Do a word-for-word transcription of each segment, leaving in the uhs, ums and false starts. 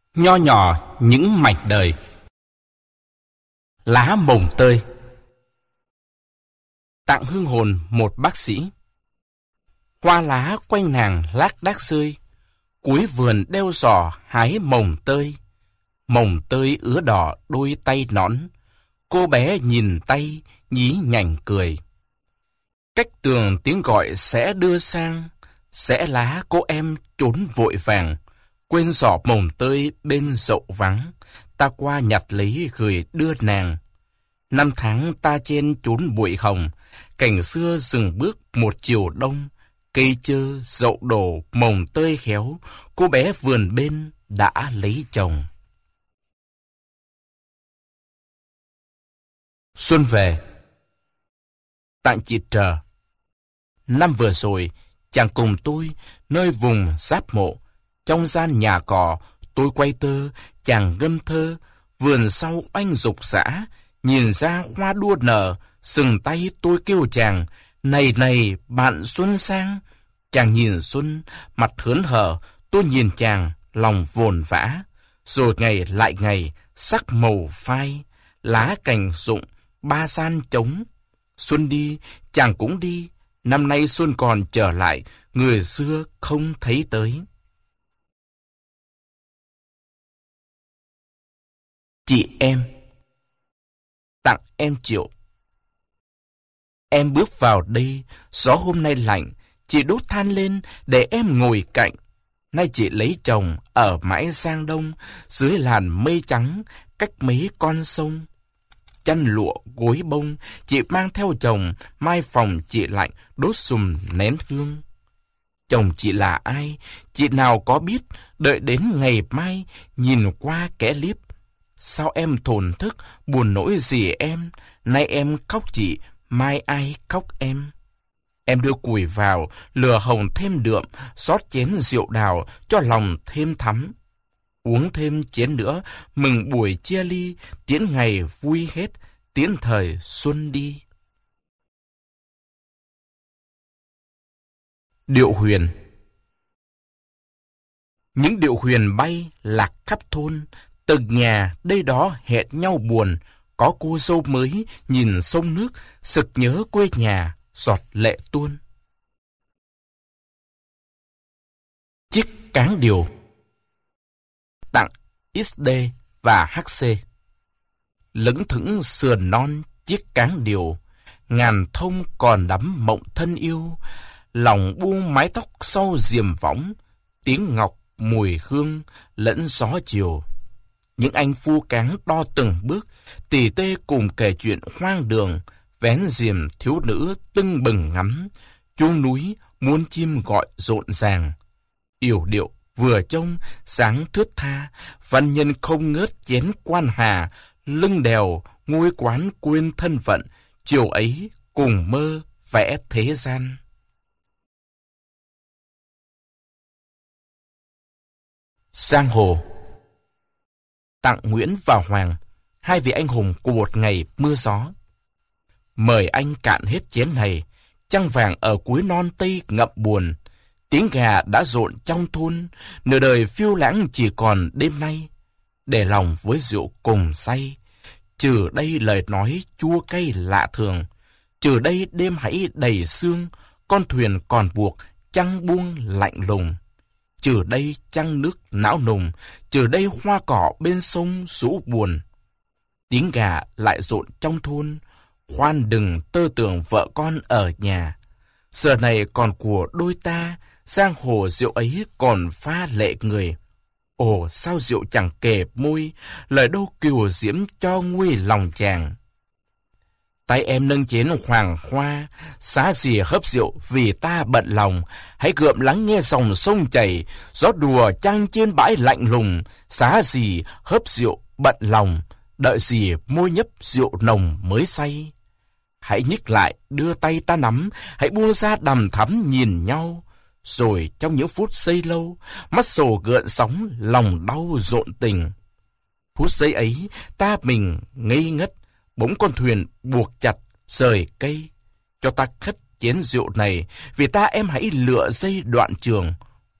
Nho nhỏ những mạch đời. Lá mồng tơi. Tặng hương hồn một bác sĩ. Hoa lá quanh nàng lác đác rơi, cuối vườn đeo giò hái mồng tơi. Mồng tơi ứa đỏ đôi tay nõn, cô bé nhìn tay nhí nhảnh cười. Cách tường tiếng gọi sẽ đưa sang, sẽ lá cô em trốn vội vàng. Quên giỏ mồng tơi bên dậu vắng, ta qua nhặt lấy gửi đưa nàng. Năm tháng ta trên chốn bụi hồng, cảnh xưa dừng bước một chiều đông. Cây chơ dậu đổ mồng tơi khéo, cô bé vườn bên đã lấy chồng. Xuân về. Tặng chị Trờ. Năm vừa rồi, chàng cùng tôi nơi vùng giáp mộ. Trong gian nhà cỏ, tôi quay tơ, chàng ngâm thơ. Vườn sau oanh dục dã, nhìn ra hoa đua nở. Sừng tay tôi kêu chàng, này này bạn Xuân sang. Chàng nhìn Xuân, mặt hớn hở. Tôi nhìn chàng, lòng vồn vã. Rồi ngày lại ngày, sắc màu phai. Lá cành rụng, ba gian trống. Xuân đi, chàng cũng đi. Năm nay Xuân còn trở lại, người xưa không thấy tới. Chị em. Tặng em Triệu. Em bước vào đây, gió hôm nay lạnh, chị đốt than lên để em ngồi cạnh. Nay chị lấy chồng ở mãi Giang Đông, dưới làn mây trắng, cách mấy con sông. Chăn lụa gối bông, chị mang theo chồng, mai phòng chị lạnh, đốt sùm nén hương. Chồng chị là ai, chị nào có biết, đợi đến ngày mai, nhìn qua kẻ liếp. Sao em thổn thức, buồn nỗi gì em, nay em khóc chị, mai ai khóc em. Em đưa củi vào, lửa hồng thêm đượm, xót chén rượu đào, cho lòng thêm thắm. Uống thêm chén nữa, mừng buổi chia ly, tiễn ngày vui hết, tiễn thời xuân đi. Điệu huyền. Những điệu huyền bay lạc khắp thôn, từng nhà đây đó hẹn nhau buồn. Có cô dâu mới nhìn sông nước, sực nhớ quê nhà, giọt lệ tuôn. Chiếc cáng điều. Tặng ích đê và hát xê. Lững thững sườn non chiếc cáng điều, ngàn thông còn đắm mộng thân yêu. Lòng buông mái tóc sau diềm võng, tiếng ngọc mùi hương lẫn gió chiều. Những anh phu cáng đo từng bước, tỉ tê cùng kể chuyện hoang đường. Vén diềm thiếu nữ tưng bừng ngắm, chuông núi muôn chim gọi rộn ràng. Yểu điệu vừa trông sáng thướt tha, văn nhân không ngớt chén quan hà. Lưng đèo ngôi quán quên thân phận, chiều ấy cùng mơ vẽ thế gian. Giang hồ. Tặng Nguyễn và Hoàng, hai vị anh hùng của một ngày mưa gió. Mời anh cạn hết chén này, trăng vàng ở cuối non tây ngậm buồn. Tiếng gà đã rộn trong thôn, nửa đời phiêu lãng chỉ còn đêm nay. Để lòng với rượu cùng say, trừ đây lời nói chua cay lạ thường. Trừ đây đêm hãy đầy sương, con thuyền còn buộc, trăng buông lạnh lùng. Trừ đây trăng nước não nùng, trừ đây hoa cỏ bên sông rũ buồn. Tiếng gà lại rộn trong thôn, khoan đừng tơ tưởng vợ con ở nhà. Giờ này còn của đôi ta, giang hồ rượu ấy còn pha lệ người. Ồ sao rượu chẳng kề môi, lời đâu kiều diễm cho nguôi lòng chàng. Tay em nâng chén hoàng hoa, xá gì hớp rượu vì ta bận lòng. Hãy gượm lắng nghe dòng sông chảy, gió đùa trăng trên bãi lạnh lùng. Xá gì hớp rượu bận lòng, đợi gì môi nhấp rượu nồng mới say. Hãy nhích lại đưa tay ta nắm, hãy buông ra đằm thắm nhìn nhau. Rồi trong những phút giây lâu, mắt sầu gợn sóng, lòng đau rộn tình. Phút giây ấy ta mình ngây ngất, bỗng con thuyền buộc chặt rời cây. Cho ta khất chén rượu này, vì ta em hãy lựa dây đoạn trường.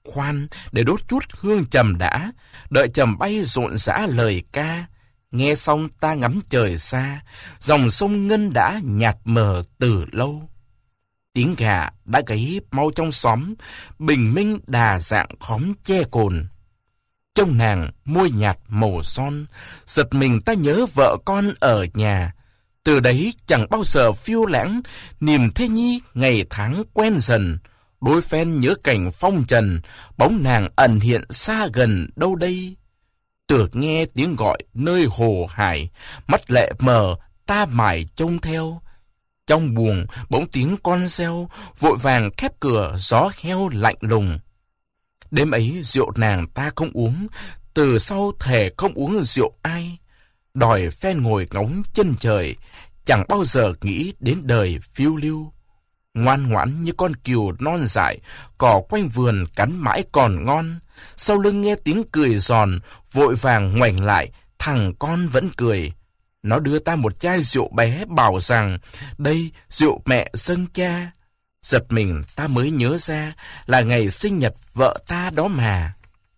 khoan để đốt chút hương trầm đã, đợi trầm bay rộn rã lời ca. Nghe xong ta ngắm trời xa, dòng sông Ngân đã nhạt mờ từ lâu. Tiếng gà đã gáy mau trong xóm, bình minh đà dạng khóm che cồn. Trông nàng môi nhạt màu son, giật mình ta nhớ vợ con ở nhà. Từ đấy chẳng bao giờ phiêu lãng, niềm thê nhi ngày tháng quen dần. Đôi phen nhớ cảnh phong trần, bóng nàng ẩn hiện xa gần đâu đây. Tưởng nghe tiếng gọi nơi hồ hải, mắt lệ mờ ta mải trông theo. Trong buồng bỗng tiếng con reo, vội vàng khép cửa gió heo lạnh lùng. Đêm ấy rượu nàng ta không uống, từ sau thề không uống rượu ai. Đòi phen ngồi ngóng chân trời, chẳng bao giờ nghĩ đến đời phiêu lưu. Ngoan ngoãn như con cừu non dại, cỏ quanh vườn cắn mãi còn ngon. Sau lưng nghe tiếng cười giòn, vội vàng ngoảnh lại, thằng con vẫn cười. Nó đưa ta một chai rượu bé bảo rằng, đây rượu mẹ dâng cha. Giật mình ta mới nhớ ra là ngày sinh nhật vợ ta đó mà.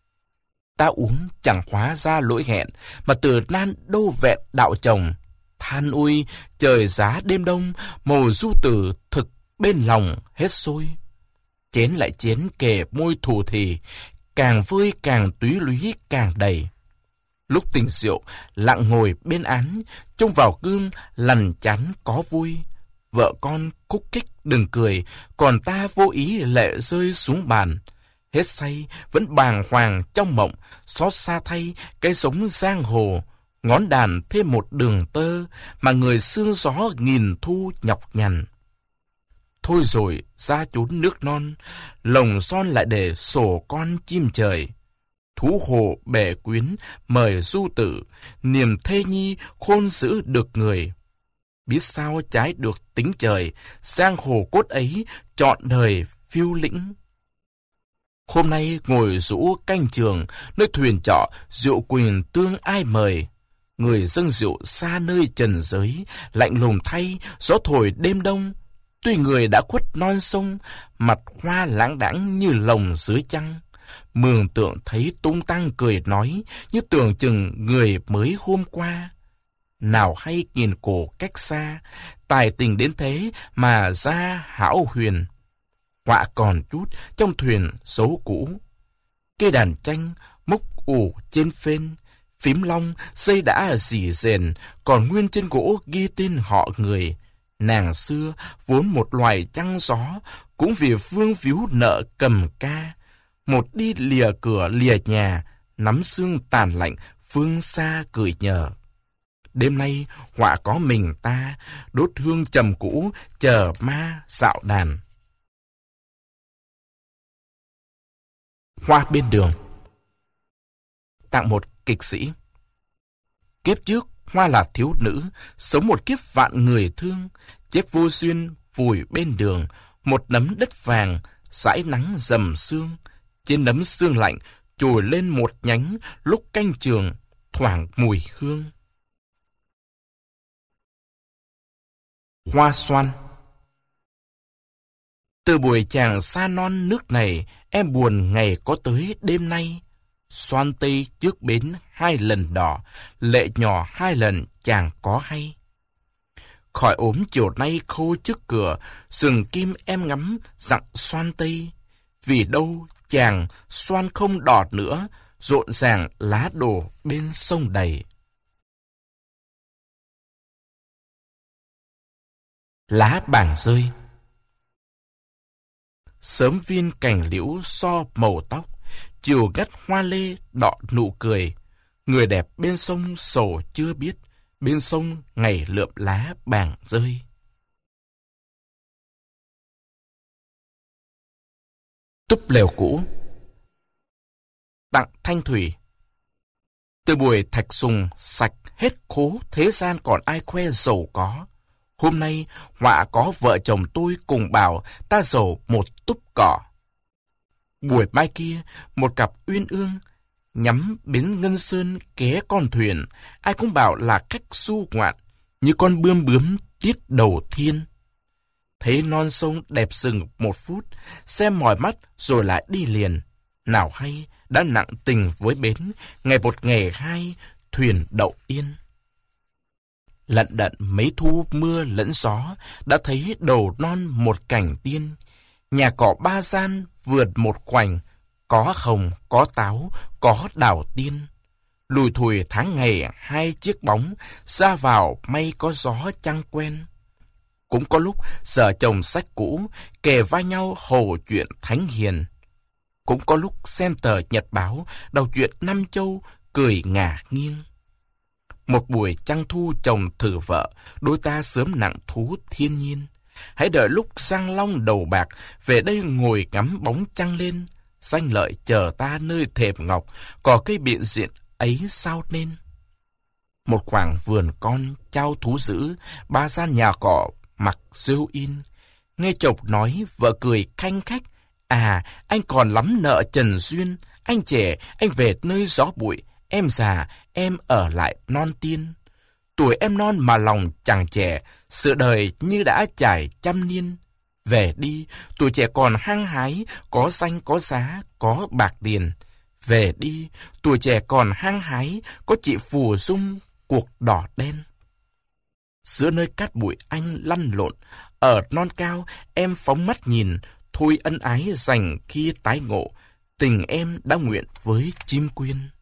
Ta uống chẳng hóa ra lỗi hẹn, mà từ nan đô vẹn đạo chồng. Than ui, trời giá đêm đông, màu du tử thực bên lòng hết sôi. Chén lại chén kề môi thù thì, càng vơi càng túy lúy càng đầy. Lúc tỉnh rượu, lặng ngồi bên án, trông vào gương lằn chán có vui. Vợ con khúc khích đừng cười, còn ta vô ý lệ rơi xuống bàn. Hết say, vẫn bàng hoàng trong mộng, xót xa thay cái sống giang hồ. Ngón đàn thêm một đường tơ, mà người sương gió nghìn thu nhọc nhằn. Thôi rồi, ra chốn nước non, lồng son lại để sổ con chim trời. Thú hồ bể quyến, mời du tử, niềm thê nhi khôn giữ được người. Biết sao trái được tính trời, giang hồ cốt ấy trọn đời phiêu lĩnh. Hôm nay ngồi rũ canh trường, nơi thuyền trọ, rượu quỳnh tương ai mời. Người dâng rượu xa nơi trần giới, lạnh lùng thay, gió thổi đêm đông. Tuy người đã khuất non sông, mặt hoa lãng đãng như lồng dưới trăng. Mường tượng thấy tung tăng cười nói, như tưởng chừng người mới hôm qua. Nào hay nhìn cổ cách xa, tài tình đến thế mà ra hão huyền. Họa còn chút trong thuyền số cũ. Cây đàn tranh múc ủ trên phên, phím long xây đã dỉ rền, còn nguyên trên gỗ ghi tên họ người. Nàng xưa vốn một loài trăng gió, cũng vì vương víu nợ cầm ca. Một đi lìa cửa lìa nhà, nắm xương tàn lạnh phương xa cười nhờ. Đêm nay họa có mình ta, đốt hương trầm cũ chờ ma dạo đàn. Hoa bên đường. Tặng một kịch sĩ. Kiếp trước Hoa là thiếu nữ, sống một kiếp vạn người thương. Chết vô duyên vùi bên đường, một nấm đất vàng dãi nắng dầm sương. Trên nấm sương lạnh trồi lên một nhánh, lúc canh trường thoảng mùi hương. Hoa xoan. Từ buổi chàng xa non nước này, em buồn ngày có tới đêm nay. Xoan tây trước bến hai lần đỏ, lệ nhỏ hai lần chàng có hay. Khỏi ốm chiều nay khô trước cửa, rừng kim em ngắm dặn xoan tây. Vì đâu chàng xoan không đỏ nữa, rộn ràng lá đổ bên sông đầy. Lá bàng rơi. Sớm viên cành liễu so màu tóc, chiều ngắt hoa lê đọ nụ cười. Người đẹp bên sông sầu chưa biết, bên sông ngày lượm lá bàng rơi. Túp lều cũ. Tặng Thanh Thủy. Từ buổi thạch sùng sạch hết khố, thế gian còn ai khoe giàu có. Hôm nay họa có vợ chồng tôi cùng bảo ta giàu một túp cỏ. Buổi mai kia một cặp uyên ương nhắm bến Ngân Sơn ghé con thuyền, ai cũng bảo là khách du ngoạn, như con bươm bướm chiết đầu thiên. Thấy non sông đẹp dừng một phút, xem mỏi mắt rồi lại đi liền. nào hay đã nặng tình với bến, ngày một ngày hai, thuyền đậu yên. Lận đận mấy thu mưa lẫn gió, đã thấy đầu non một cảnh tiên. Nhà cỏ ba gian, vườn một khoảnh, có hồng, có táo, có đào tiên. Lùi thủi tháng ngày hai chiếc bóng, ra vào may có gió chăng quen. Cũng có lúc sợ chồng sách cũ, kề vai nhau hồ chuyện thánh hiền. Cũng có lúc xem tờ nhật báo, đầu chuyện năm châu, cười ngả nghiêng. Một buổi trăng thu chồng thử vợ, đôi ta sớm nặng thú thiên nhiên. Hãy đợi lúc giang long đầu bạc, về đây ngồi ngắm bóng trăng lên. Danh lợi chờ ta nơi thềm ngọc, có cây biện diện ấy sao nên. Một khoảng vườn con trao thú dữ, ba gian nhà cỏ mặc rêu in. Nghe chồng nói, vợ cười khanh khách. À, anh còn lắm nợ trần duyên. Anh trẻ, anh về nơi gió bụi. Em già, em ở lại non tiên. Tuổi em non mà lòng chàng trẻ, sự đời như đã trải trăm niên. Về đi, tuổi trẻ còn hăng hái, có danh có giá, có bạc tiền. Về đi, tuổi trẻ còn hăng hái, có chị phù dung, cuộc đỏ đen. Giữa nơi cát bụi anh lăn lộn, ở non cao em phóng mắt nhìn, thôi ân ái dành khi tái ngộ, tình em đã nguyện với chim quyên.